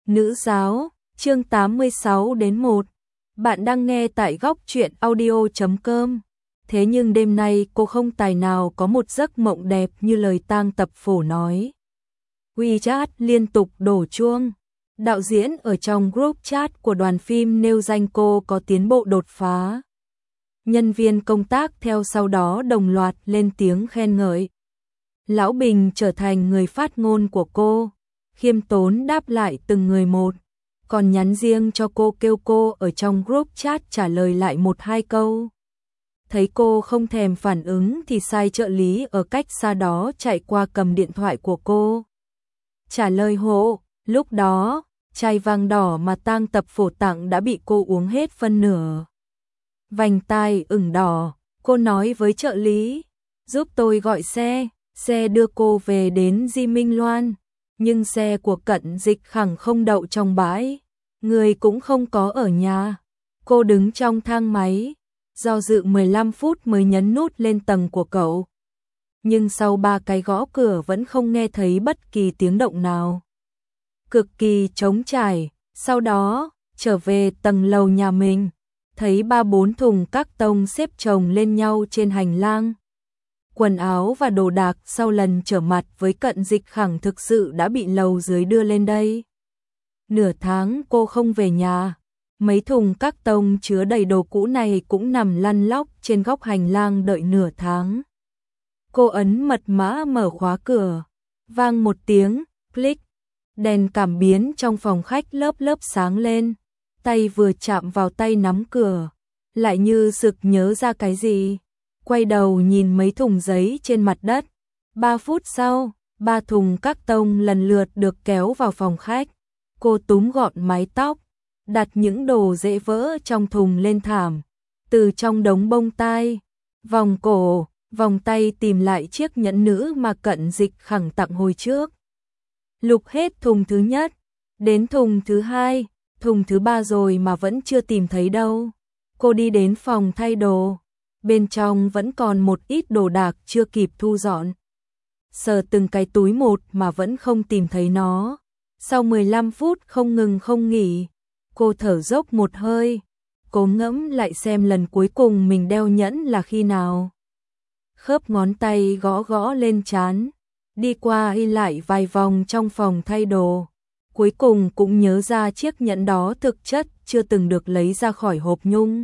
Nữ giáo, chương 86 đến 1. Bạn đang nghe tại góc truyện audio.com. Thế nhưng đêm nay cô không tài nào có một giấc mộng đẹp như lời tang tập phổ nói. WeChat liên tục đổ chuông. Đạo diễn ở trong group chat của đoàn phim nêu danh cô có tiến bộ đột phá. Nhân viên công tác theo sau đó đồng loạt lên tiếng khen ngợi. Lão Bình trở thành người phát ngôn của cô, khiêm tốn đáp lại từng người một, còn nhắn riêng cho cô kêu cô ở trong group chat trả lời lại 1-2 câu. Thấy cô không thèm phản ứng thì sai trợ lý ở cách xa đó chạy qua cầm điện thoại của cô. Trả lời hộ, lúc đó, chai vang đỏ mà tang tập phổ tặng đã bị cô uống hết phân nửa. Vành tai ửng đỏ, cô nói với trợ lý, giúp tôi gọi xe đưa cô về đến Di Minh Loan. Nhưng xe của Cận Dịch Khẳng không đậu trong bãi, người cũng không có ở nhà. Cô đứng trong thang máy, do dự 15 phút mới nhấn nút lên tầng của cậu. Nhưng sau 3 cái gõ cửa vẫn không nghe thấy bất kỳ tiếng động nào. Cực kỳ trống trải, sau đó, trở về tầng lầu nhà mình, thấy 3-4 thùng các tông xếp chồng lên nhau trên hành lang. Quần áo và đồ đạc sau lần trở mặt với Cận Dịch Khẳng thực sự đã bị lầu dưới đưa lên đây. Nửa tháng cô không về nhà, mấy thùng các tông chứa đầy đồ cũ này cũng nằm lăn lóc trên góc hành lang đợi nửa tháng. Cô ấn mật mã mở khóa cửa, vang một tiếng, click, đèn cảm biến trong phòng khách lớp sáng lên, tay vừa chạm vào tay nắm cửa, lại như sực nhớ ra cái gì. Quay đầu nhìn mấy thùng giấy trên mặt đất. 3 phút sau, 3 thùng các tông lần lượt được kéo vào phòng khách. Cô túm gọn mái tóc, đặt những đồ dễ vỡ trong thùng lên thảm. Từ trong đống bông tai, vòng cổ, vòng tay tìm lại chiếc nhẫn nữ mà Cận Dịch Khẳng tặng hồi trước. Lục hết thùng thứ nhất, đến thùng thứ 2, thùng thứ 3 rồi mà vẫn chưa tìm thấy đâu. Cô đi đến phòng thay đồ. Bên trong vẫn còn một ít đồ đạc chưa kịp thu dọn. Sờ từng cái túi một mà vẫn không tìm thấy nó. Sau 15 phút không ngừng không nghỉ, cô thở dốc một hơi, cố ngẫm lại xem lần cuối cùng mình đeo nhẫn là khi nào. Khớp ngón tay gõ gõ lên trán, đi qua đi lại vài vòng trong phòng thay đồ. Cuối cùng cũng nhớ ra chiếc nhẫn đó thực chất chưa từng được lấy ra khỏi hộp nhung.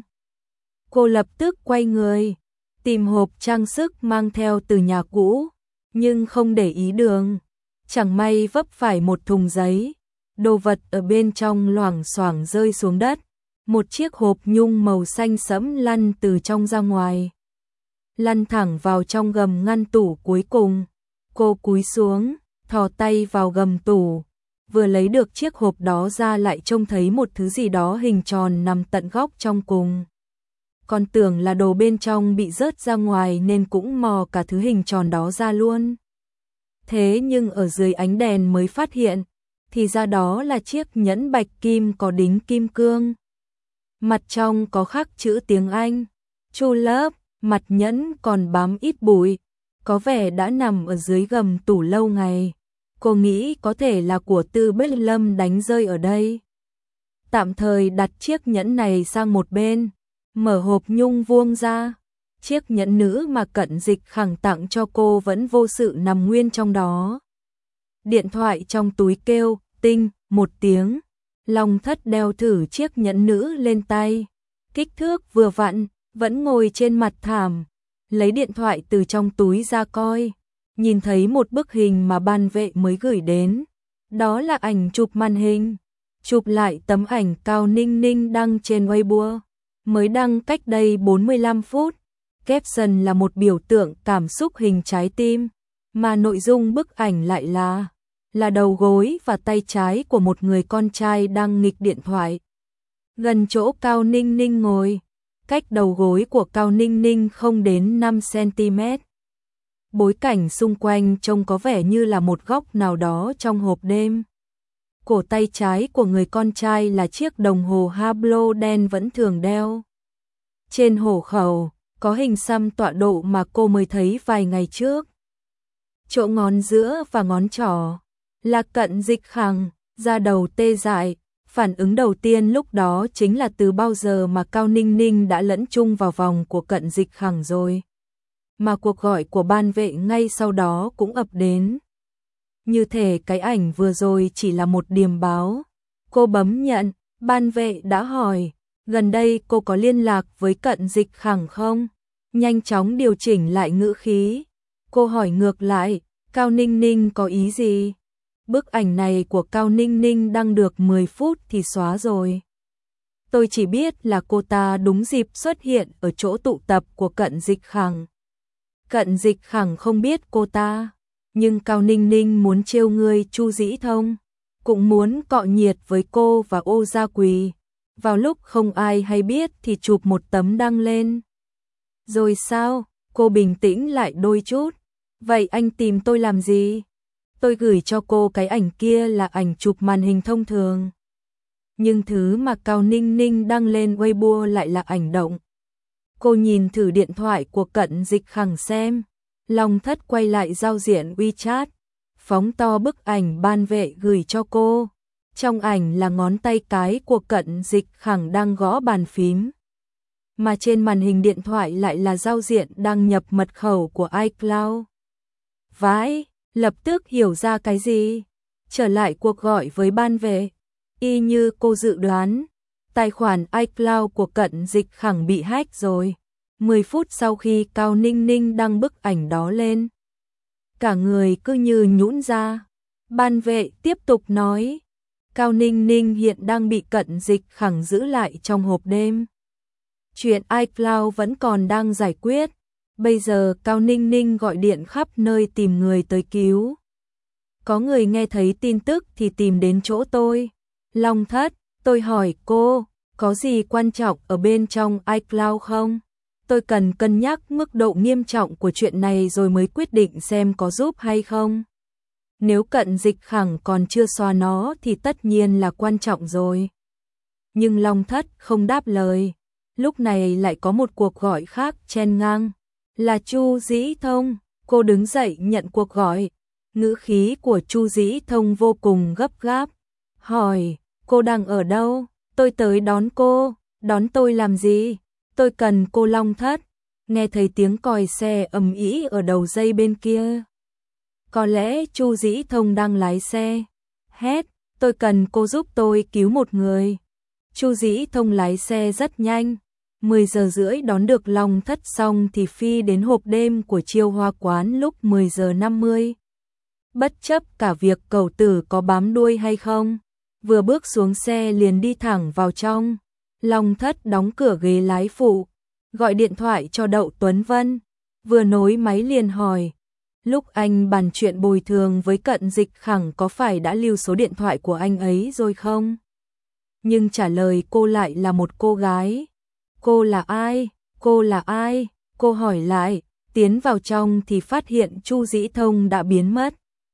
Cô lập tức quay người, tìm hộp trang sức mang theo từ nhà cũ, nhưng không để ý đường. Chẳng may vấp phải một thùng giấy, đồ vật ở bên trong loảng xoảng rơi xuống đất. Một chiếc hộp nhung màu xanh sẫm lăn từ trong ra ngoài, lăn thẳng vào trong gầm ngăn tủ cuối cùng. Cô cúi xuống, thò tay vào gầm tủ, vừa lấy được chiếc hộp đó ra lại trông thấy một thứ gì đó hình tròn nằm tận góc trong cùng. Còn tưởng là đồ bên trong bị rớt ra ngoài nên cũng mò cả thứ hình tròn đó ra luôn. Thế nhưng ở dưới ánh đèn mới phát hiện, thì ra đó là chiếc nhẫn bạch kim có đính kim cương. Mặt trong có khắc chữ tiếng Anh, True Love, mặt nhẫn còn bám ít bụi, có vẻ đã nằm ở dưới gầm tủ lâu ngày. Cô nghĩ có thể là của Tư Bích Lâm đánh rơi ở đây. Tạm thời đặt chiếc nhẫn này sang một bên. Mở hộp nhung vuông ra, chiếc nhẫn nữ mà Cận Dịch Khẳng tặng cho cô vẫn vô sự nằm nguyên trong đó. Điện thoại trong túi kêu, tinh, một tiếng. Long Thất đeo thử chiếc nhẫn nữ lên tay. Kích thước vừa vặn, vẫn ngồi trên mặt thảm. Lấy điện thoại từ trong túi ra coi. Nhìn thấy một bức hình mà ban vệ mới gửi đến. Đó là ảnh chụp màn hình. Chụp lại tấm ảnh Cao Ninh Ninh đăng trên Weibo. Mới đăng cách đây 45 phút, caption là một biểu tượng cảm xúc hình trái tim, mà nội dung bức ảnh lại là đầu gối và tay trái của một người con trai đang nghịch điện thoại. Gần chỗ Cao Ninh Ninh ngồi, cách đầu gối của Cao Ninh Ninh không đến 5 cm. Bối cảnh xung quanh trông có vẻ như là một góc nào đó trong hộp đêm. Cổ tay trái của người con trai là chiếc đồng hồ Hublot đen vẫn thường đeo. Trên hổ khẩu, có hình xăm tọa độ mà cô mới thấy vài ngày trước. Chỗ ngón giữa và ngón trỏ là Cận Dịch Khẳng, da đầu tê dại. Phản ứng đầu tiên lúc đó chính là từ bao giờ mà Cao Ninh Ninh đã lẫn chung vào vòng của Cận Dịch Khẳng rồi. Mà cuộc gọi của ban vệ ngay sau đó cũng ập đến. Như thể cái ảnh vừa rồi chỉ là một điềm báo. Cô bấm nhận, ban vệ đã hỏi, gần đây cô có liên lạc với Cận Dịch Khẳng không? Nhanh chóng điều chỉnh lại ngữ khí. Cô hỏi ngược lại, Cao Ninh Ninh có ý gì? Bức ảnh này của Cao Ninh Ninh đăng được 10 phút thì xóa rồi. Tôi chỉ biết là cô ta đúng dịp xuất hiện ở chỗ tụ tập của Cận Dịch Khẳng. Cận Dịch Khẳng không biết cô ta, nhưng Cao Ninh Ninh muốn trêu ngươi Chu Dĩ Thông, cũng muốn cọ nhiệt với cô và Ô Gia Quỳ. Vào lúc không ai hay biết thì chụp một tấm đăng lên. Rồi sao? Cô bình tĩnh lại đôi chút. Vậy anh tìm tôi làm gì? Tôi gửi cho cô cái ảnh kia là ảnh chụp màn hình thông thường. Nhưng thứ mà Cao Ninh Ninh đăng lên Weibo lại là ảnh động. Cô nhìn thử điện thoại của Cận Dịch Khẳng xem. Long Thất quay lại giao diện WeChat, phóng to bức ảnh ban vệ gửi cho cô. Trong ảnh là ngón tay cái của Cận Dịch Khẳng đang gõ bàn phím. Mà trên màn hình điện thoại lại là giao diện đăng nhập mật khẩu của iCloud. Vãi, lập tức hiểu ra cái gì? Trở lại cuộc gọi với ban vệ. Y như cô dự đoán, tài khoản iCloud của Cận Dịch Khẳng bị hack rồi. 10 phút sau khi Cao Ninh Ninh đăng bức ảnh đó lên, cả người cứ như nhũn ra. Ban vệ tiếp tục nói, Cao Ninh Ninh hiện đang bị Cận Dịch Khẳng giữ lại trong hộp đêm. Chuyện iCloud vẫn còn đang giải quyết. Bây giờ Cao Ninh Ninh gọi điện khắp nơi tìm người tới cứu. Có người nghe thấy tin tức thì tìm đến chỗ tôi. Long Thất, tôi hỏi cô, có gì quan trọng ở bên trong iCloud không? Tôi cần cân nhắc mức độ nghiêm trọng của chuyện này rồi mới quyết định xem có giúp hay không. Nếu Cận Dịch Khẳng còn chưa xóa nó thì tất nhiên là quan trọng rồi. Nhưng Long Thất không đáp lời. Lúc này lại có một cuộc gọi khác chen ngang. Là Chu Dĩ Thông. Cô đứng dậy nhận cuộc gọi. Ngữ khí của Chu Dĩ Thông vô cùng gấp gáp. Hỏi, cô đang ở đâu? Tôi tới đón cô. Đón tôi làm gì? Tôi cần cô. Long Thất nghe thấy tiếng còi xe ầm ĩ ở đầu dây bên kia. Có lẽ Chu Dĩ Thông đang lái xe. Hét, tôi cần cô giúp tôi cứu một người. Chu Dĩ Thông lái xe rất nhanh. 10 giờ rưỡi đón được Long Thất xong thì phi đến hộp đêm của Chiêu Hoa quán lúc 10 giờ 50. Bất chấp cả việc cẩu tử có bám đuôi hay không, vừa bước xuống xe liền đi thẳng vào trong. Long Thất đóng cửa ghế lái phụ, gọi điện thoại cho Đậu Tuấn Vân, vừa nối máy liền hỏi, lúc anh bàn chuyện bồi thường với Cận Dịch Khẳng có phải đã lưu số điện thoại của anh ấy rồi không? Nhưng trả lời cô lại là một cô gái. Cô là ai? Cô là ai? Cô hỏi lại, tiến vào trong thì phát hiện Chu Dĩ Thông đã biến mất.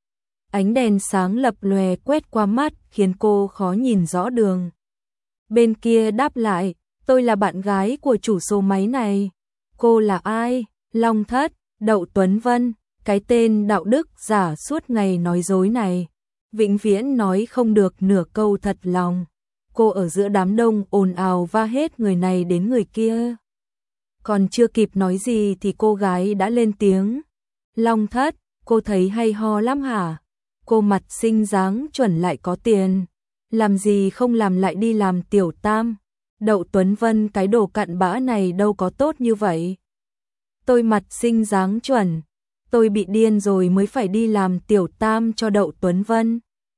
Ánh đèn sáng lập lòe quét qua mắt khiến cô khó nhìn rõ đường. Bên kia đáp lại, tôi là bạn gái của chủ số máy này. Cô là ai? Long Thất, Đậu Tuấn Vân, cái tên đạo đức giả suốt ngày nói dối này. Vĩnh viễn nói không được nửa câu thật lòng. Cô ở giữa đám đông ồn ào va hết người này đến người kia. Còn chưa kịp nói gì thì cô gái đã lên tiếng. Long Thất, cô thấy hay ho lắm hả? Cô mặt xinh dáng chuẩn lại có tiền. Làm gì không làm lại đi làm tiểu tam. Đậu Tuấn Vân, cái đồ cặn bã này đâu có tốt như vậy. Tôi mặt xinh dáng chuẩn. Tôi bị điên rồi mới phải đi làm tiểu tam cho Đậu Tuấn Vân.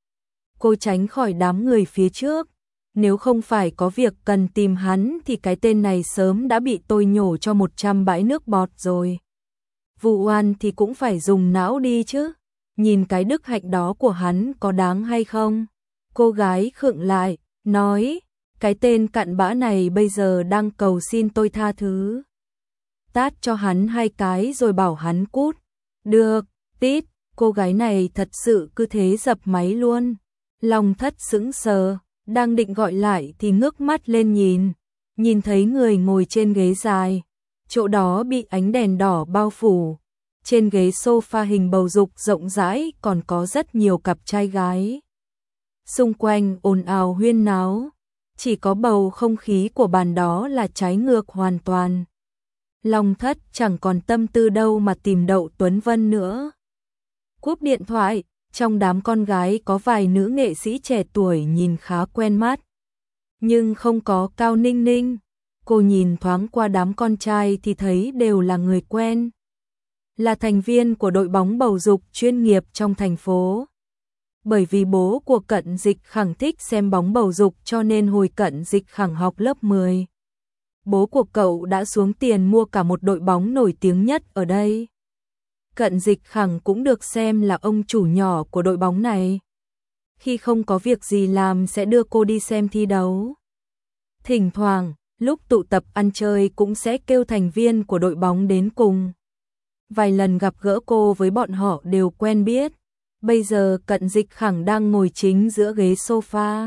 Cô tránh khỏi đám người phía trước. Nếu không phải có việc cần tìm hắn thì cái tên này sớm đã bị tôi nhổ cho 100 bãi nước bọt rồi. Vụ oan thì cũng phải dùng não đi chứ. Nhìn cái đức hạnh đó của hắn có đáng hay không? Cô gái khựng lại, nói, cái tên cặn bã này bây giờ đang cầu xin tôi tha thứ. Tát cho hắn 2 cái rồi bảo hắn cút. Được, tít, cô gái này thật sự cứ thế dập máy luôn. Long Thất sững sờ, đang định gọi lại thì ngước mắt lên nhìn thấy người ngồi trên ghế dài. Chỗ đó bị ánh đèn đỏ bao phủ. Trên ghế sofa hình bầu dục rộng rãi còn có rất nhiều cặp trai gái. xung quanh ồn ào huyên náo, chỉ có bầu không khí của bàn đó là trái ngược hoàn toàn. Long Thất chẳng còn tâm tư đâu mà tìm Đậu Tuấn Vân nữa. Cúp điện thoại, trong đám con gái có vài nữ nghệ sĩ trẻ tuổi nhìn khá quen mắt. Nhưng không có Cao Ninh Ninh. Cô nhìn thoáng qua đám con trai thì thấy đều là người quen. Là thành viên của đội bóng bầu dục chuyên nghiệp trong thành phố. Bởi vì bố của Cận Dịch Khẳng thích xem bóng bầu dục cho nên hồi Cận Dịch Khẳng học lớp 10. Bố của cậu đã xuống tiền mua cả một đội bóng nổi tiếng nhất ở đây. Cận Dịch Khẳng cũng được xem là ông chủ nhỏ của đội bóng này. Khi không có việc gì làm sẽ đưa cô đi xem thi đấu. Thỉnh thoảng, lúc tụ tập ăn chơi cũng sẽ kêu thành viên của đội bóng đến cùng. Vài lần gặp gỡ cô với bọn họ đều quen biết. Bây giờ Cận Dịch Khẳng đang ngồi chính giữa ghế sofa.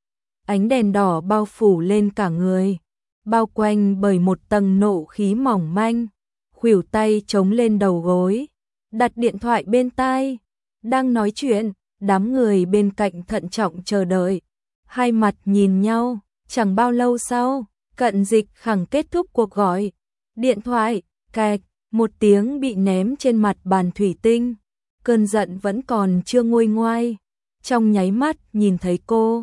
Ánh đèn đỏ bao phủ lên cả người, bao quanh bởi một tầng nộ khí mỏng manh. Khuỷu tay chống lên đầu gối, đặt điện thoại bên tai, đang nói chuyện. Đám người bên cạnh thận trọng chờ đợi, hai mặt nhìn nhau. Chẳng bao lâu sau, Cận Dịch Khẳng kết thúc cuộc gọi. Điện thoại, cạch, một tiếng bị ném trên mặt bàn thủy tinh. Cơn giận vẫn còn chưa nguôi ngoai. Trong nháy mắt nhìn thấy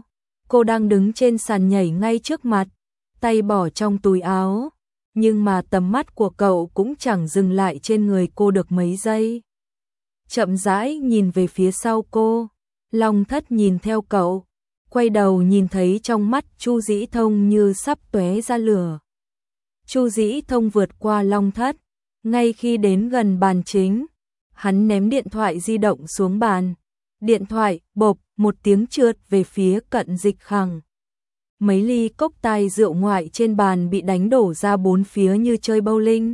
cô đang đứng trên sàn nhảy ngay trước mặt, tay bỏ trong túi áo. Nhưng mà tầm mắt của cậu cũng chẳng dừng lại trên người cô được mấy giây. Chậm rãi nhìn về phía sau cô, Long Thất nhìn theo cậu, quay đầu nhìn thấy trong mắt Chu Dĩ Thông như sắp tóe ra lửa. Chu Dĩ Thông vượt qua Long Thất, ngay khi đến gần bàn chính, hắn ném điện thoại di động xuống bàn. Điện thoại bộp một tiếng trượt về phía Cận Dịch Khẳng. Mấy ly cốc tai rượu ngoại trên bàn bị đánh đổ ra bốn phía như chơi bowling.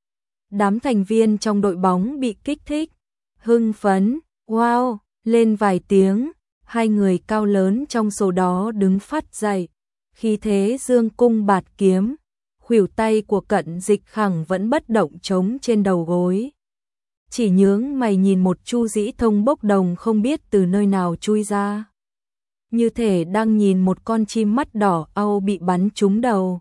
Đám thành viên trong đội bóng bị kích thích, hưng phấn, wow, lên vài tiếng. Hai người cao lớn trong số đó đứng phát dậy, khí thế dương cung bạt kiếm. Khuỷu tay của Cận Dịch Khẳng vẫn bất động trống trên đầu gối. Chỉ nhướng mày nhìn một Chu Dĩ Thông bốc đồng không biết từ nơi nào chui ra. Như thể đang nhìn một con chim mắt đỏ au bị bắn trúng đầu.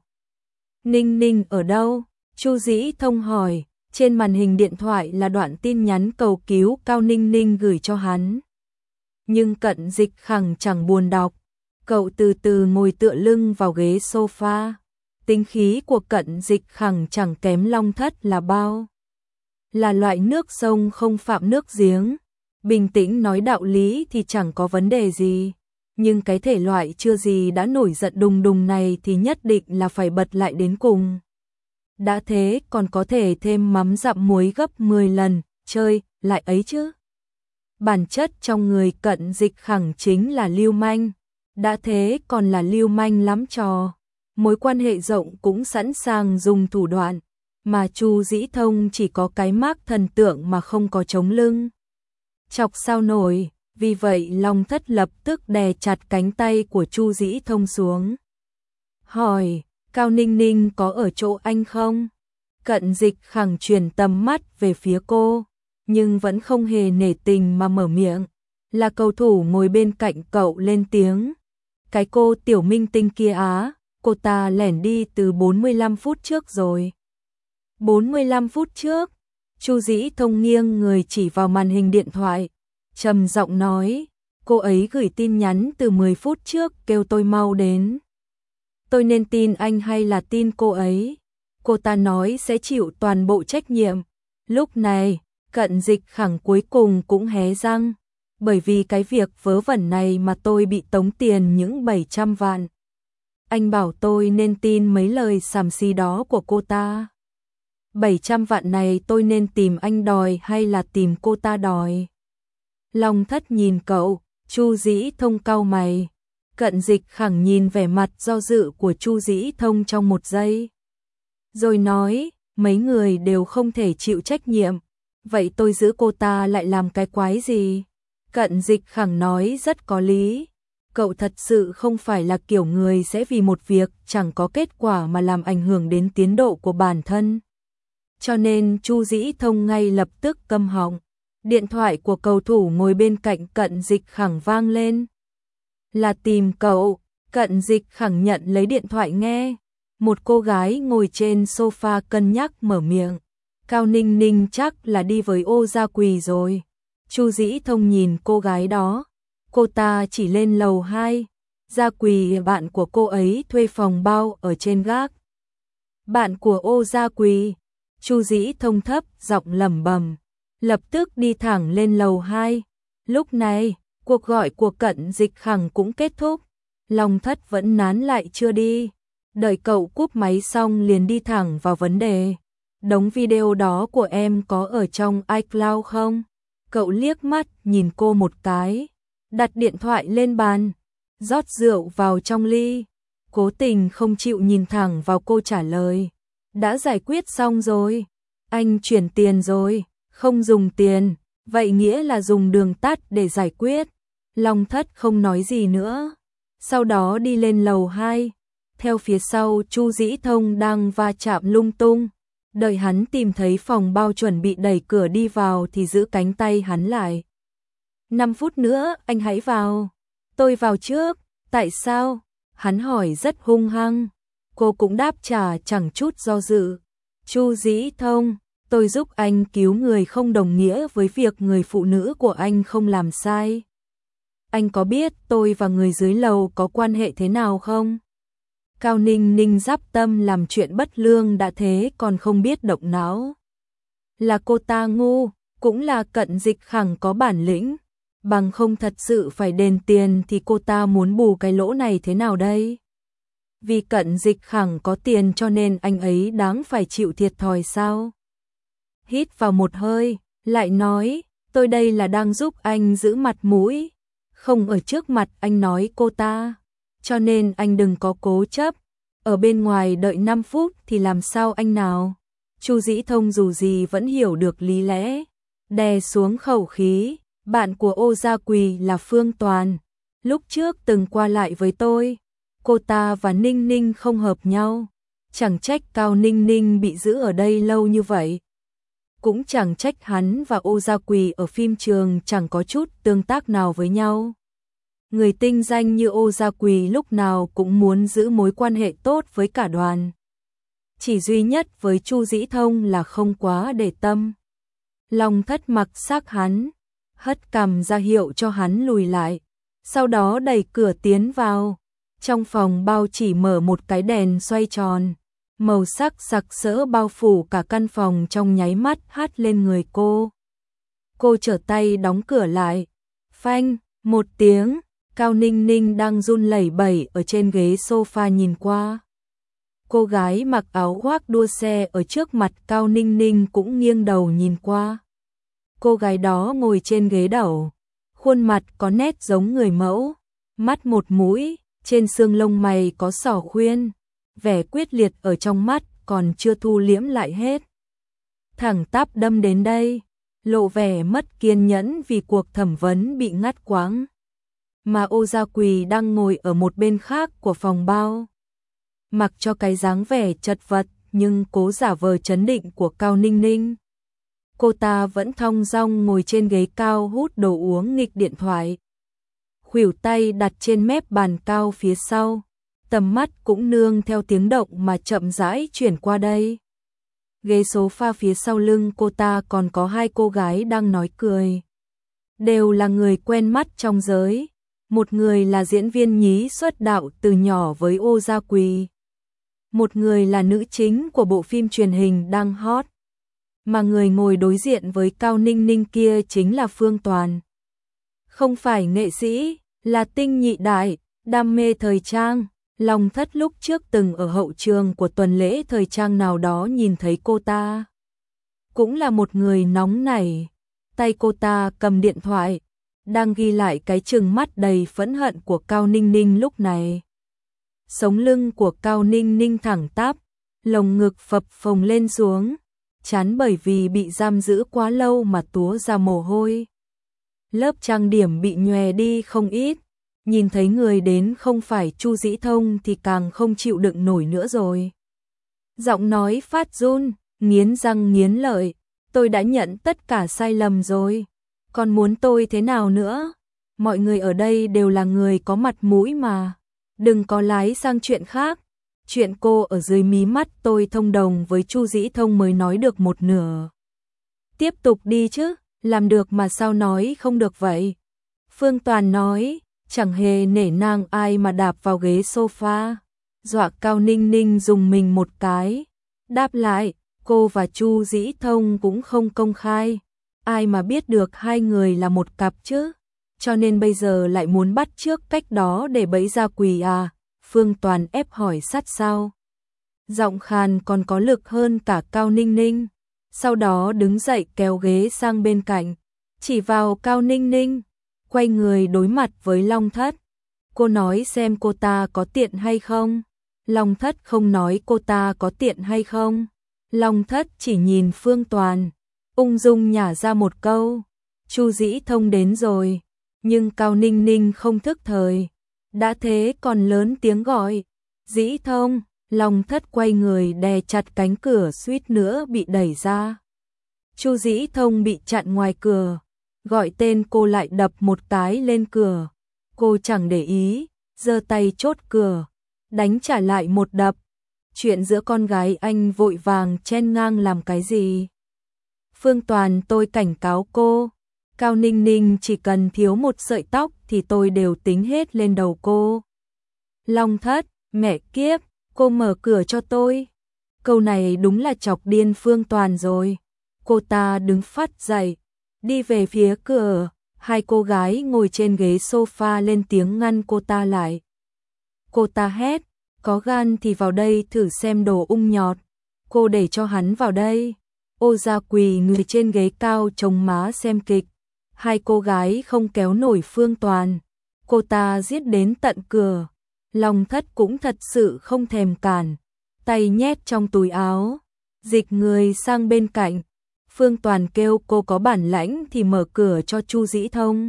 Ninh Ninh ở đâu? Chu Dĩ Thông hỏi. Trên màn hình điện thoại là đoạn tin nhắn cầu cứu Cao Ninh Ninh gửi cho hắn. Nhưng Cận Dịch Khẳng chẳng buồn đọc. Cậu từ từ ngồi tựa lưng vào ghế sofa. Tính khí của Cận Dịch Khẳng chẳng kém Long Thất là bao. Là loại nước sông không phạm nước giếng. Bình tĩnh nói đạo lý thì chẳng có vấn đề gì. Nhưng cái thể loại chưa gì đã nổi giận đùng đùng này thì nhất định là phải bật lại đến cùng. Đã thế còn có thể thêm mắm dặm muối gấp 10 lần, chơi lại ấy chứ. Bản chất trong người Cận Dịch Khẳng chính là lưu manh. Đã thế còn là lưu manh lắm trò. Mối quan hệ rộng cũng sẵn sàng dùng thủ đoạn. Mà Chu Dĩ Thông chỉ có cái mác thần tượng mà không có chống lưng. Chọc sao nổi. Vì vậy Long Thất lập tức đè chặt cánh tay của Chu Dĩ Thông xuống. Hỏi, Cao Ninh Ninh có ở chỗ anh không? Cận Dịch Khẳng chuyển tầm mắt về phía cô, nhưng vẫn không hề nể tình mà mở miệng. Là cầu thủ ngồi bên cạnh cậu lên tiếng. Cái cô tiểu minh tinh kia á, cô ta lẻn đi từ 45 phút trước rồi. 45 phút trước? Chu Dĩ Thông nghiêng người chỉ vào màn hình điện thoại, trầm giọng nói, cô ấy gửi tin nhắn từ 10 phút trước kêu tôi mau đến. Tôi nên tin anh hay là tin cô ấy? Cô ta nói sẽ chịu toàn bộ trách nhiệm. Lúc này, Cận Dịch Khẳng cuối cùng cũng hé răng. Bởi vì cái việc vớ vẩn này mà tôi bị tống tiền những 700 vạn. Anh bảo tôi nên tin mấy lời xàm xí đó của cô ta. 700 vạn này tôi nên tìm anh đòi hay là tìm cô ta đòi? Long Thất nhìn cậu, Chu Dĩ Thông cau mày. Cận Dịch Khẳng nhìn vẻ mặt do dự của Chu Dĩ Thông trong một giây. Rồi nói, mấy người đều không thể chịu trách nhiệm. Vậy tôi giữ cô ta lại làm cái quái gì? Cận Dịch Khẳng nói rất có lý. Cậu thật sự không phải là kiểu người sẽ vì một việc chẳng có kết quả mà làm ảnh hưởng đến tiến độ của bản thân. Cho nên Chu Dĩ Thông ngay lập tức câm họng. Điện thoại của cầu thủ ngồi bên cạnh Cận Dịch Khẳng vang lên. Là tìm cậu. Cận Dịch khẳng nhận lấy điện thoại nghe. Một cô gái ngồi trên sofa cân nhắc mở miệng. Cao Ninh Ninh chắc là đi với Ô Gia Quỳ rồi. Chu Dĩ Thông nhìn cô gái đó. Cô ta chỉ lên lầu 2. Gia Quỳ bạn của cô ấy thuê phòng bao ở trên gác. Bạn của Ô Gia Quỳ. Chu Dĩ Thông thấp giọng lẩm bẩm, lập tức đi thẳng lên lầu 2. Lúc này, cuộc gọi của Cận Dịch Khẳng cũng kết thúc. Long Thất vẫn nán lại chưa đi. Đợi cậu cúp máy xong liền đi thẳng vào vấn đề. Đống video đó của em có ở trong iCloud không? Cậu liếc mắt nhìn cô một cái, đặt điện thoại lên bàn, rót rượu vào trong ly, cố tình không chịu nhìn thẳng vào cô trả lời. Đã giải quyết xong rồi. Anh chuyển tiền rồi. Không dùng tiền, vậy nghĩa là dùng đường tắt để giải quyết. Long Thất không nói gì nữa. Sau đó đi lên lầu 2. Theo phía sau Chu Dĩ Thông đang va chạm lung tung. Đợi hắn tìm thấy phòng bao chuẩn bị đẩy cửa đi vào thì giữ cánh tay hắn lại. 5 phút nữa anh hãy vào. Tôi vào trước. Tại sao? Hắn hỏi rất hung hăng. Cô cũng đáp trả chẳng chút do dự. Chu Dĩ Thông, tôi giúp anh cứu người không đồng nghĩa với việc người phụ nữ của anh không làm sai. Anh có biết tôi và người dưới lầu có quan hệ thế nào không? Cao Ninh Ninh giáp tâm làm chuyện bất lương đã thế còn không biết động não. Là cô ta ngu, cũng là Cận Dịch Khẳng có bản lĩnh. Bằng không thật sự phải đền tiền thì cô ta muốn bù cái lỗ này thế nào đây? Vì Cận Dịch Khẳng có tiền cho nên anh ấy đáng phải chịu thiệt thòi sao? Hít vào một hơi, lại nói, tôi đây là đang giúp anh giữ mặt mũi, không ở trước mặt anh nói cô ta. Cho nên anh đừng có cố chấp, ở bên ngoài đợi 5 phút thì làm sao anh nào? Chu Dĩ Thông dù gì vẫn hiểu được lý lẽ, đè xuống khẩu khí, bạn của Ô Gia Quỳ là Phương Toàn, lúc trước từng qua lại với tôi. Cô ta và Ninh Ninh không hợp nhau, chẳng trách Cao Ninh Ninh bị giữ ở đây lâu như vậy. Cũng chẳng trách hắn và Ô Gia Quỳ ở phim trường chẳng có chút tương tác nào với nhau. Người tinh danh như Ô Gia Quỳ lúc nào cũng muốn giữ mối quan hệ tốt với cả đoàn. Chỉ duy nhất với Chu Dĩ Thông là không quá để tâm. Long Thất mặc xác hắn, hất cằm ra hiệu cho hắn lùi lại, sau đó đẩy cửa tiến vào. Trong phòng bao chỉ mở một cái đèn xoay tròn, màu sắc sặc sỡ bao phủ cả căn phòng trong nháy mắt hắt lên người cô. Cô trở tay đóng cửa lại. Phanh, một tiếng, Cao Ninh Ninh đang run lẩy bẩy ở trên ghế sofa nhìn qua. Cô gái mặc áo khoác đua xe ở trước mặt Cao Ninh Ninh cũng nghiêng đầu nhìn qua. Cô gái đó ngồi trên ghế đầu, khuôn mặt có nét giống người mẫu, mắt một mũi, trên xương lông mày có sỏ khuyên, vẻ quyết liệt ở trong mắt còn chưa thu liễm lại hết. Thẳng tắp đâm đến đây, lộ vẻ mất kiên nhẫn vì cuộc thẩm vấn bị ngắt quãng. Mà Ô Gia Quỳ đang ngồi ở một bên khác của phòng bao. Mặc cho cái dáng vẻ chật vật nhưng cố giả vờ trấn định của Cao Ninh Ninh. Cô ta vẫn thong dong ngồi trên ghế cao hút đồ uống nghịch điện thoại. Khuỷu tay đặt trên mép bàn cao phía sau, tầm mắt cũng nương theo tiếng động mà chậm rãi chuyển qua đây. Ghế sofa phía sau lưng cô ta còn có 2 cô gái đang nói cười. Đều là người quen mắt trong giới. Một người là diễn viên nhí xuất đạo từ nhỏ với Ô Gia Quỳ. Một người là nữ chính của bộ phim truyền hình đang hot. Mà người ngồi đối diện với Cao Ninh Ninh kia chính là Phương Toàn. Không phải nghệ sĩ, là tinh nhị đại, đam mê thời trang. Long Thất lúc trước từng ở hậu trường của tuần lễ thời trang nào đó nhìn thấy cô ta. Cũng là một người nóng nảy. Tay cô ta cầm điện thoại, đang ghi lại cái trừng mắt đầy phẫn hận của Cao Ninh Ninh lúc này. Sống lưng của Cao Ninh Ninh thẳng tắp, lồng ngực phập phồng lên xuống, chán bởi vì bị giam giữ quá lâu mà túa ra mồ hôi. Lớp trang điểm bị nhòe đi không ít, nhìn thấy người đến không phải Chu Dĩ Thông thì càng không chịu đựng nổi nữa rồi. Giọng nói phát run, nghiến răng nghiến lợi, tôi đã nhận tất cả sai lầm rồi, còn muốn tôi thế nào nữa? mọi người ở đây đều là người có mặt mũi mà, đừng có lái sang chuyện khác. Chuyện cô ở dưới mí mắt tôi thông đồng với Chu Dĩ Thông mới nói được một nửa. Tiếp tục đi chứ, làm được mà sao nói không được vậy? Phương Toàn nói, chẳng hề nể nang ai mà đạp vào ghế sofa, dọa Cao Ninh Ninh dùng mình một cái. Đáp lại, cô và Chu Dĩ Thông cũng không công khai, ai mà biết được hai người là một cặp chứ, cho nên bây giờ lại muốn bắt chước cách đó để bẫy Gia Quỳ à? Phương Toàn ép hỏi sát sao. Giọng khàn còn có lực hơn cả Cao Ninh Ninh, sau đó đứng dậy kéo ghế sang bên cạnh, chỉ vào Cao Ninh Ninh, quay người đối mặt với Long Thất. Cô nói xem cô ta có tiện hay không? Long Thất không nói cô ta có tiện hay không. Long Thất chỉ nhìn Phương Toàn, ung dung nhả ra một câu, Chu Dĩ Thông đến rồi, nhưng Cao Ninh Ninh không thức thời, đã thế còn lớn tiếng gọi, Dĩ Thông. Long Thất quay người đè chặt cánh cửa suýt nữa bị đẩy ra. Chu Dĩ Thông bị chặn ngoài cửa, gọi tên cô lại đập một cái lên cửa. Cô chẳng để ý, giơ tay chốt cửa, đánh trả lại một đập. Chuyện giữa con gái anh vội vàng chen ngang làm cái gì? Phương Toàn, tôi cảnh cáo cô, Cao Ninh Ninh chỉ cần thiếu một sợi tóc thì tôi đều tính hết lên đầu cô. Long Thất, mẹ kiếp, cô mở cửa cho tôi. Câu này đúng là chọc điên Phương Toàn rồi. Cô ta đứng phắt dậy, đi về phía cửa, hai cô gái ngồi trên ghế sofa lên tiếng ngăn cô ta lại. Cô ta hét, có gan thì vào đây thử xem đồ ung nhọt. Cô để cho hắn vào đây. Ô Gia Quỳ người trên ghế cao trông má xem kịch. Hai cô gái không kéo nổi Phương Toàn. Cô ta giết đến tận cửa. Long Thất cũng thật sự không thèm cản, tay nhét trong túi áo, dịch người sang bên cạnh. Phương Toàn kêu cô có bản lãnh thì mở cửa cho Chu Dĩ Thông.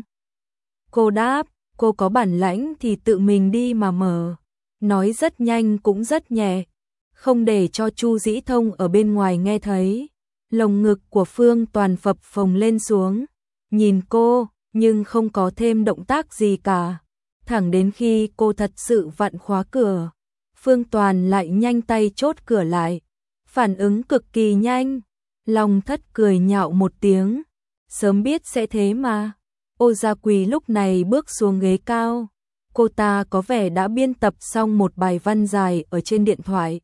Cô đáp, cô có bản lãnh thì tự mình đi mà mở. Nói rất nhanh cũng rất nhẹ, không để cho Chu Dĩ Thông ở bên ngoài nghe thấy. Lồng ngực của Phương Toàn phập phồng lên xuống, nhìn cô nhưng không có thêm động tác gì cả. Thẳng đến khi cô thật sự vặn khóa cửa, Phương Toàn lại nhanh tay chốt cửa lại, phản ứng cực kỳ nhanh. Long Thất cười nhạo một tiếng, sớm biết sẽ thế mà. Ô Gia Quỳ lúc này bước xuống ghế cao, cô ta có vẻ đã biên tập xong một bài văn dài ở trên điện thoại.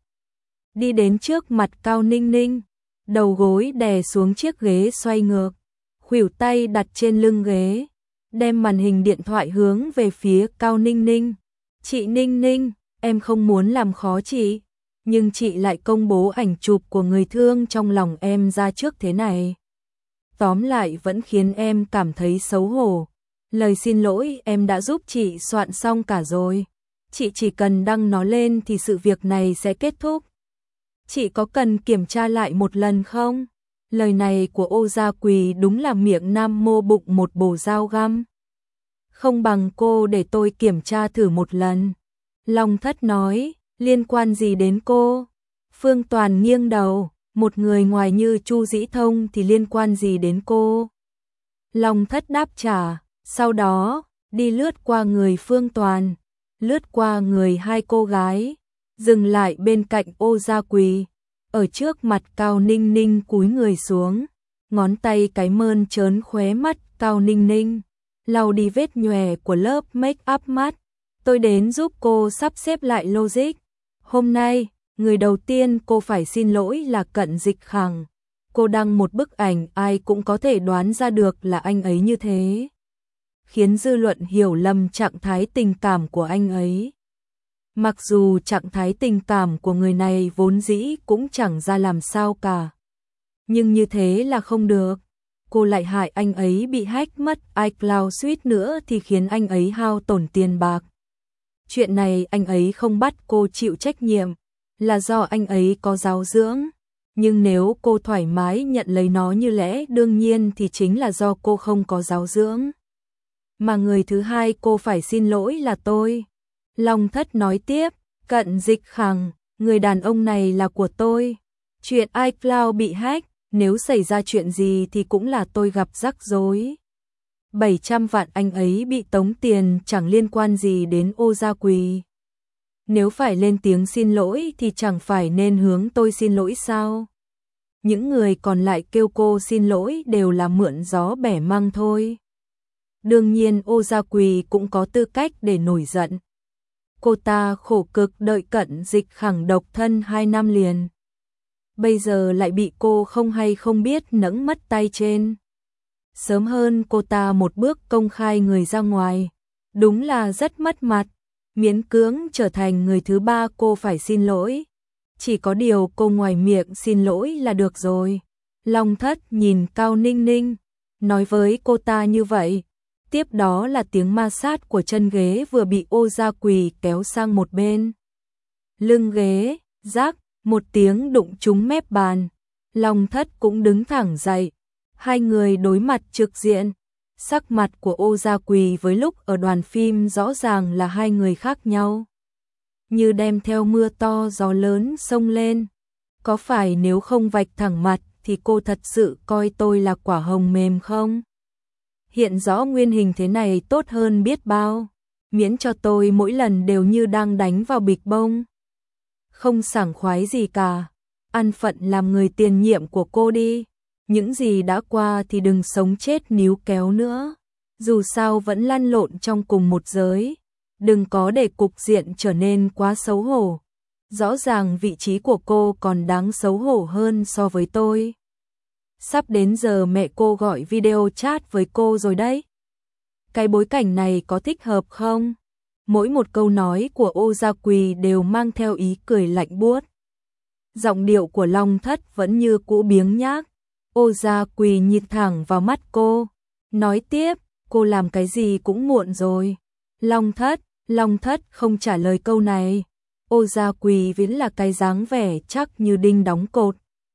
Đi đến trước mặt Cao Ninh Ninh, đầu gối đè xuống chiếc ghế xoay ngược, khuỷu tay đặt trên lưng ghế, đem màn hình điện thoại hướng về phía Cao Ninh Ninh. Chị Ninh Ninh, em không muốn làm khó chị, nhưng chị lại công bố ảnh chụp của người thương trong lòng em ra trước thế này. Tóm lại vẫn khiến em cảm thấy xấu hổ. Lời xin lỗi em đã giúp chị soạn xong cả rồi. Chị chỉ cần đăng nó lên thì sự việc này sẽ kết thúc. Chị có cần kiểm tra lại một lần không? Lời này của Ô Gia Quỳ đúng là miệng nam mô bụng một bồ dao găm. Không bằng cô để tôi kiểm tra thử một lần. Long Thất nói, liên quan gì đến cô? Phương Toàn nghiêng đầu, một người ngoài như Chu Dĩ Thông thì liên quan gì đến cô? Long Thất đáp trả, sau đó, đi lướt qua người Phương Toàn, lướt qua người hai cô gái, dừng lại bên cạnh Ô Gia Quỳ, ở trước mặt Cao Ninh Ninh cúi người xuống, ngón tay cái mơn trớn khóe mắt Cao Ninh Ninh, lau đi vết nhòe của lớp make up mắt. Tôi đến giúp cô sắp xếp lại logic. Hôm nay, người đầu tiên cô phải xin lỗi là Cận Dịch Khẳng. Cô đăng một bức ảnh ai cũng có thể đoán ra được là anh ấy như thế, khiến dư luận hiểu lầm trạng thái tình cảm của anh ấy. Mặc dù trạng thái tình cảm của người này vốn dĩ cũng chẳng ra làm sao cả, nhưng như thế là không được. Cô lại hại anh ấy bị hack mất iCloud, suýt nữa thì khiến anh ấy hao tổn tiền bạc. Chuyện này anh ấy không bắt cô chịu trách nhiệm, là do anh ấy có giáo dưỡng. Nhưng nếu cô thoải mái nhận lấy nó như lẽ đương nhiên thì chính là do cô không có giáo dưỡng. Mà người thứ hai cô phải xin lỗi là tôi. Long Thất nói tiếp, Cận Dịch Khẳng, người đàn ông này là của tôi. Chuyện iCloud bị hack, nếu xảy ra chuyện gì thì cũng là tôi gặp rắc rối. 700 vạn anh ấy bị tống tiền chẳng liên quan gì đến Ô Gia Quỳ. Nếu phải lên tiếng xin lỗi thì chẳng phải nên hướng tôi xin lỗi sao? Những người còn lại kêu cô xin lỗi đều là mượn gió bẻ măng thôi. Đương nhiên Ô Gia Quỳ cũng có tư cách để nổi giận. Cô ta khổ cực đợi Cận Dịch Khẳng độc thân 2 năm liền. Bây giờ lại bị cô không hay không biết nẫng mất tay trên. Sớm hơn cô ta một bước công khai người ra ngoài. Đúng là rất mất mặt. Miễn cưỡng trở thành người thứ 3 cô phải xin lỗi. Chỉ có điều cô ngoài miệng xin lỗi là được rồi. Long Thất nhìn Cao Ninh Ninh, nói với cô ta như vậy. Tiếp đó là tiếng ma sát của chân ghế vừa bị Ô Gia Quỳ kéo sang một bên. Lưng ghế, rác, một tiếng đụng trúng mép bàn. Long Thất cũng đứng thẳng dậy. Hai người đối mặt trực diện. Sắc mặt của Ô Gia Quỳ với lúc ở đoàn phim rõ ràng là hai người khác nhau. Như đem theo mưa to gió lớn xông lên. Có phải nếu không vạch thẳng mặt thì cô thật sự coi tôi là quả hồng mềm không? Hiện rõ nguyên hình thế này tốt hơn biết bao. Miễn cho tôi mỗi lần đều như đang đánh vào bịch bông. Không sảng khoái gì cả. Ăn phận làm người tiền nhiệm của cô đi. Những gì đã qua thì đừng sống chết níu kéo nữa. Dù sao vẫn lăn lộn trong cùng một giới. Đừng có để cục diện trở nên quá xấu hổ. Rõ ràng vị trí của cô còn đáng xấu hổ hơn so với tôi. Sắp đến giờ mẹ cô gọi video chat với cô rồi đấy. Cái bối cảnh này có thích hợp không? Mỗi một câu nói của Ô Gia Quỳ đều mang theo ý cười lạnh buốt. Giọng điệu của Long Thất vẫn như cũ biếng nhác. Ô Gia Quỳ nhìn thẳng vào mắt cô. Nói tiếp, cô làm cái gì cũng muộn rồi. Long Thất không trả lời câu này. Ô Gia Quỳ vẫn là cái dáng vẻ chắc như đinh đóng cột.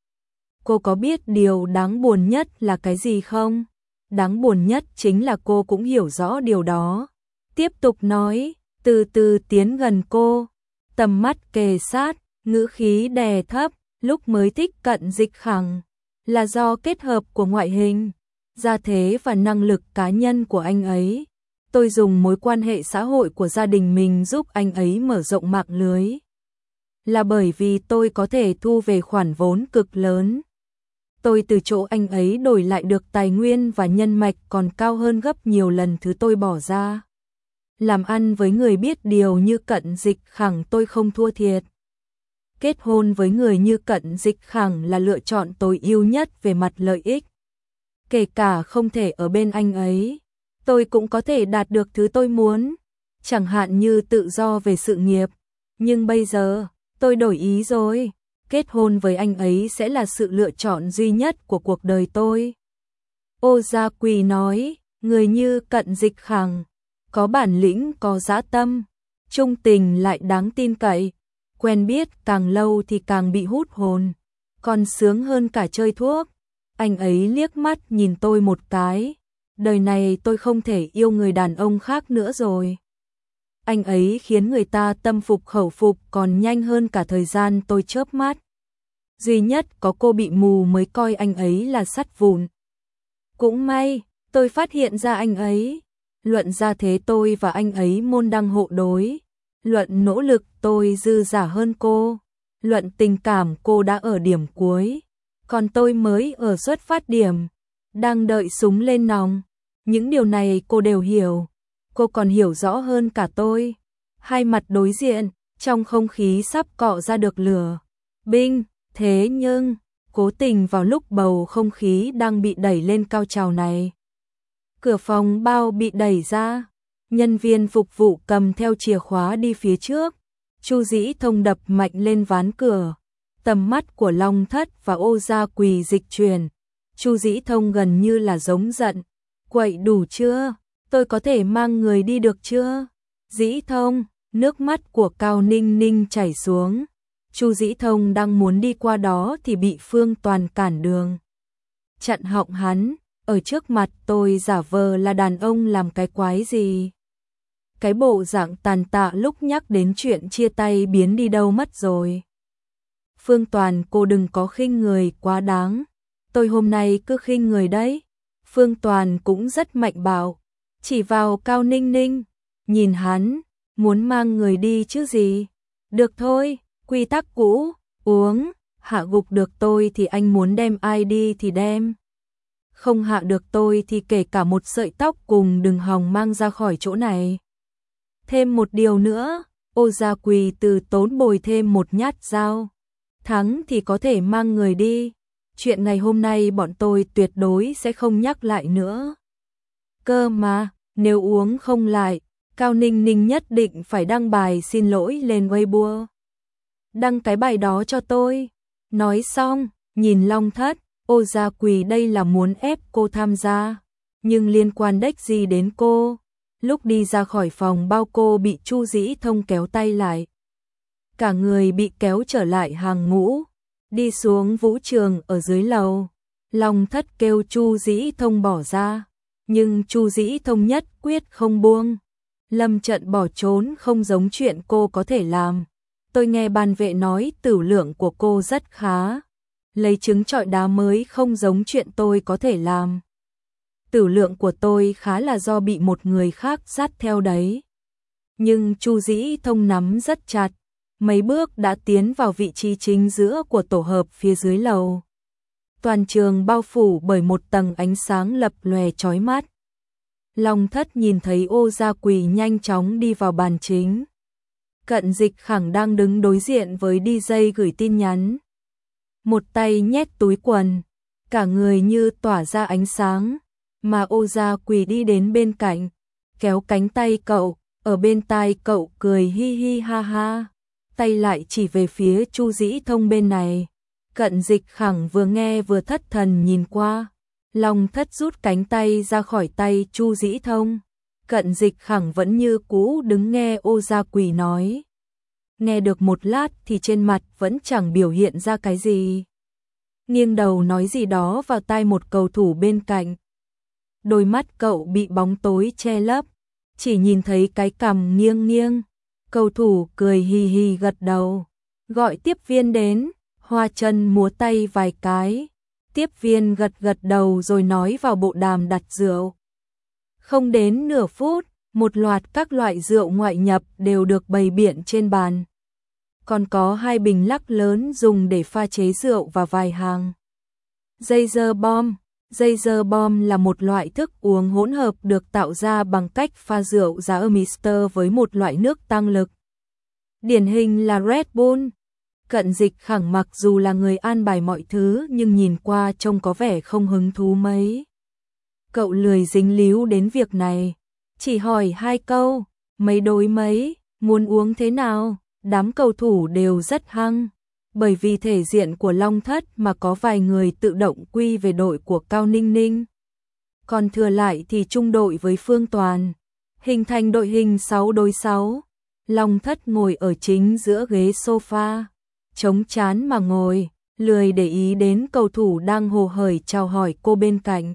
Cô có biết điều đáng buồn nhất là cái gì không? Đáng buồn nhất chính là cô cũng hiểu rõ điều đó. Tiếp tục nói, từ từ tiến gần cô, tầm mắt kề sát, ngữ khí đè thấp, lúc mới thích Cận Dịch Khẳng. Là do kết hợp của ngoại hình, gia thế và năng lực cá nhân của anh ấy. Tôi dùng mối quan hệ xã hội của gia đình mình giúp anh ấy mở rộng mạng lưới. Là bởi vì tôi có thể thu về khoản vốn cực lớn. Tôi từ chỗ anh ấy đổi lại được tài nguyên và nhân mạch còn cao hơn gấp nhiều lần thứ tôi bỏ ra. Làm ăn với người biết điều như Cận Dịch Khẳng tôi không thua thiệt. Kết hôn với người như Cận Dịch Khẳng là lựa chọn tối ưu nhất về mặt lợi ích. Kể cả không thể ở bên anh ấy, tôi cũng có thể đạt được thứ tôi muốn, chẳng hạn như tự do về sự nghiệp. Nhưng bây giờ, tôi đổi ý rồi, kết hôn với anh ấy sẽ là sự lựa chọn duy nhất của cuộc đời tôi. Ô Gia Quỳ nói, người như Cận Dịch Khẳng, có bản lĩnh, có dã tâm, trung tình lại đáng tin cậy. Quen biết càng lâu thì càng bị hút hồn, còn sướng hơn cả chơi thuốc. Anh ấy liếc mắt nhìn tôi một cái. Đời này tôi không thể yêu người đàn ông khác nữa rồi. Anh ấy khiến người ta tâm phục khẩu phục còn nhanh hơn cả thời gian tôi chớp mắt. Duy nhất có cô bị mù mới coi anh ấy là sắt vụn. Cũng may, tôi phát hiện ra anh ấy. Luận ra thế tôi và anh ấy môn đăng hộ đối. Luận nỗ lực tôi dư giả hơn cô. Luận tình cảm cô đã ở điểm cuối. Còn tôi mới ở xuất phát điểm. Đang đợi súng lên nòng. Những điều này cô đều hiểu. Cô còn hiểu rõ hơn cả tôi. Hai mặt đối diện, trong không khí sắp cọ ra được lửa. Binh, thế nhưng, cố tình vào lúc bầu không khí đang bị đẩy lên cao trào này. Cửa phòng bao bị đẩy ra. Nhân viên phục vụ cầm theo chìa khóa đi phía trước. Chu Dĩ Thông đập mạnh lên ván cửa. Tầm mắt của Long Thất và Ô Gia Quỳ dịch chuyển. Chu Dĩ Thông gần như là giống giận. Quậy đủ chưa? Tôi có thể mang người đi được chưa? Dĩ Thông, nước mắt của Cao Ninh Ninh chảy xuống. Chu Dĩ Thông đang muốn đi qua đó thì bị Phương Toàn cản đường. Chặn họng hắn, ở trước mặt tôi giả vờ là đàn ông làm cái quái gì? Cái bộ dạng tàn tạ lúc nhắc đến chuyện chia tay biến đi đâu mất rồi. Phương Toàn, cô đừng có khinh người quá đáng. Tôi hôm nay cứ khinh người đấy. Phương Toàn cũng rất mạnh bạo, chỉ vào Cao Ninh Ninh, nhìn hắn, muốn mang người đi chứ gì. Được thôi, quy tắc cũ, uống, hạ gục được tôi thì anh muốn đem ai đi thì đem. Không hạ được tôi thì kể cả một sợi tóc cùng đừng hòng mang ra khỏi chỗ này. Thêm một điều nữa, Ô Gia Quỳ từ tốn bồi thêm một nhát dao. Thắng thì có thể mang người đi. Chuyện ngày hôm nay bọn tôi tuyệt đối sẽ không nhắc lại nữa. Cơ mà, nếu uống không lại, Cao Ninh Ninh nhất định phải đăng bài xin lỗi lên Weibo. Đăng cái bài đó cho tôi. Nói xong, nhìn Long Thất, Ô Gia Quỳ đây là muốn ép cô tham gia. Nhưng liên quan đếch gì đến cô. Lúc đi ra khỏi phòng bao cô bị Chu Dĩ Thông kéo tay lại. Cả người bị kéo trở lại hàng ngũ. Đi xuống vũ trường ở dưới lầu. Long Thất kêu Chu Dĩ Thông bỏ ra. Nhưng Chu Dĩ Thông nhất quyết không buông. Lâm Trận bỏ trốn không giống chuyện cô có thể làm. Tôi nghe ban vệ nói tửu lượng của cô rất khá. Lấy trứng trọi đá mới không giống chuyện tôi có thể làm. Tửu lượng của tôi khá là do bị một người khác dắt theo đấy. Nhưng Chu Dĩ Thông nắm rất chặt. Mấy bước đã tiến vào vị trí chính giữa của tổ hợp phía dưới lầu. Toàn trường bao phủ bởi một tầng ánh sáng lập lòe chói mắt. Long Thất nhìn thấy Ô Gia Quỳ nhanh chóng đi vào bàn chính. Cận Dịch Khẳng đang đứng đối diện với DJ gửi tin nhắn. Một tay nhét túi quần, cả người như tỏa ra ánh sáng, mà Ô Gia Quỳ đi đến bên cạnh, kéo cánh tay cậu, ở bên tai cậu cười hi hi ha ha, tay lại chỉ về phía Chu Dĩ Thông bên này. Cận Dịch Khẳng vừa nghe vừa thất thần nhìn qua. Long Thất rút cánh tay ra khỏi tay Chu Dĩ Thông. Cận Dịch Khẳng vẫn như cũ đứng nghe Ô Gia Quỳ nói. Nghe được một lát thì trên mặt vẫn chẳng biểu hiện ra cái gì. Nghiêng đầu nói gì đó vào tai một cầu thủ bên cạnh. Đôi mắt cậu bị bóng tối che lấp, chỉ nhìn thấy cái cằm nghiêng nghiêng. Cầu thủ cười hì hì gật đầu, gọi tiếp viên đến, hoa chân múa tay vài cái. Tiếp viên gật gật đầu rồi nói vào bộ đàm đặt rượu. Không đến nửa phút, một loạt các loại rượu ngoại nhập đều được bày biện trên bàn. Còn có 2 bình lắc lớn dùng để pha chế rượu và vài hàng. Laser Bomb là một loại thức uống hỗn hợp được tạo ra bằng cách pha rượu giá Mister với một loại nước tăng lực. Điển hình là Red Bull. Cận Dịch Khẳng mặc dù là người an bài mọi thứ nhưng nhìn qua trông có vẻ không hứng thú mấy. Cậu lười dính líu đến việc này, chỉ hỏi 2 câu, mấy đối mấy, muốn uống thế nào. Đám cầu thủ đều rất hăng, bởi vì thể diện của Long Thất mà có vài người tự động quy về đội của Cao Ninh Ninh. Còn thừa lại thì chung đội với Phương Toàn, hình thành đội hình 6 đối 6. Long Thất ngồi ở chính giữa ghế sofa, chống chán mà ngồi, lười để ý đến cầu thủ đang hồ hởi chào hỏi cô bên cạnh.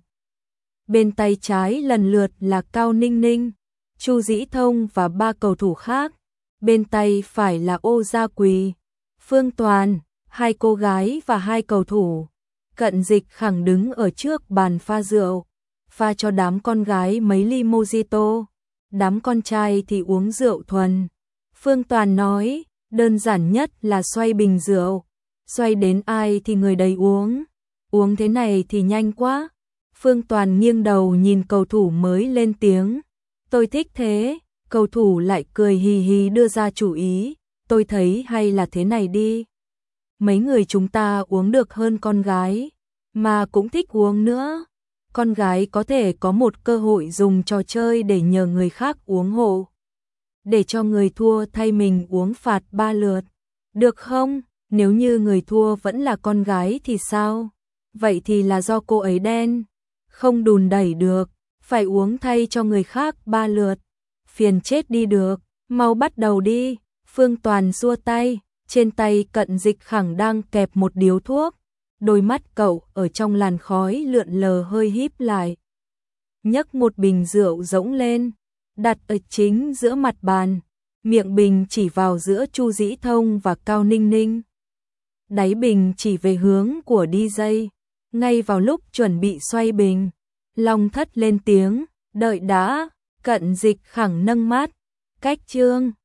Bên tay trái lần lượt là Cao Ninh Ninh, Chu Dĩ Thông và 3 cầu thủ khác. Bên tay phải là Ô Gia Quỳ, Phương Toàn, 2 cô gái và 2 cầu thủ. Cận Dịch Khẳng đứng ở trước bàn pha rượu, pha cho đám con gái mấy ly mojito, đám con trai thì uống rượu thuần. Phương Toàn nói, đơn giản nhất là xoay bình rượu, xoay đến ai thì người đấy uống. Uống thế này thì nhanh quá. Phương Toàn nghiêng đầu nhìn cầu thủ mới lên tiếng. Tôi thích thế. Cầu thủ lại cười hì hì đưa ra chủ ý, tôi thấy hay là thế này đi. Mấy người chúng ta uống được hơn con gái, mà cũng thích uống nữa. Con gái có thể có một cơ hội dùng trò chơi để nhờ người khác uống hộ. Để cho người thua thay mình uống phạt 3 lượt. Được không? Nếu như người thua vẫn là con gái thì sao? Vậy thì là do cô ấy đen. Không đùn đẩy được, phải uống thay cho người khác 3 lượt. Phiền chết đi được, mau bắt đầu đi. Phương Toàn xua tay, trên tay Cận Dịch Khẳng đang kẹp một điếu thuốc. Đôi mắt cậu ở trong làn khói lượn lờ hơi híp lại. Nhấc một bình rượu rỗng lên, đặt ở chính giữa mặt bàn. Miệng bình chỉ vào giữa Chu Dĩ Thông và Cao Ninh Ninh. Đáy bình chỉ về hướng của DJ. Ngay vào lúc chuẩn bị xoay bình, Long Thất lên tiếng, đợi đã, Cận Dịch Khẳng nâng mắt, cách chương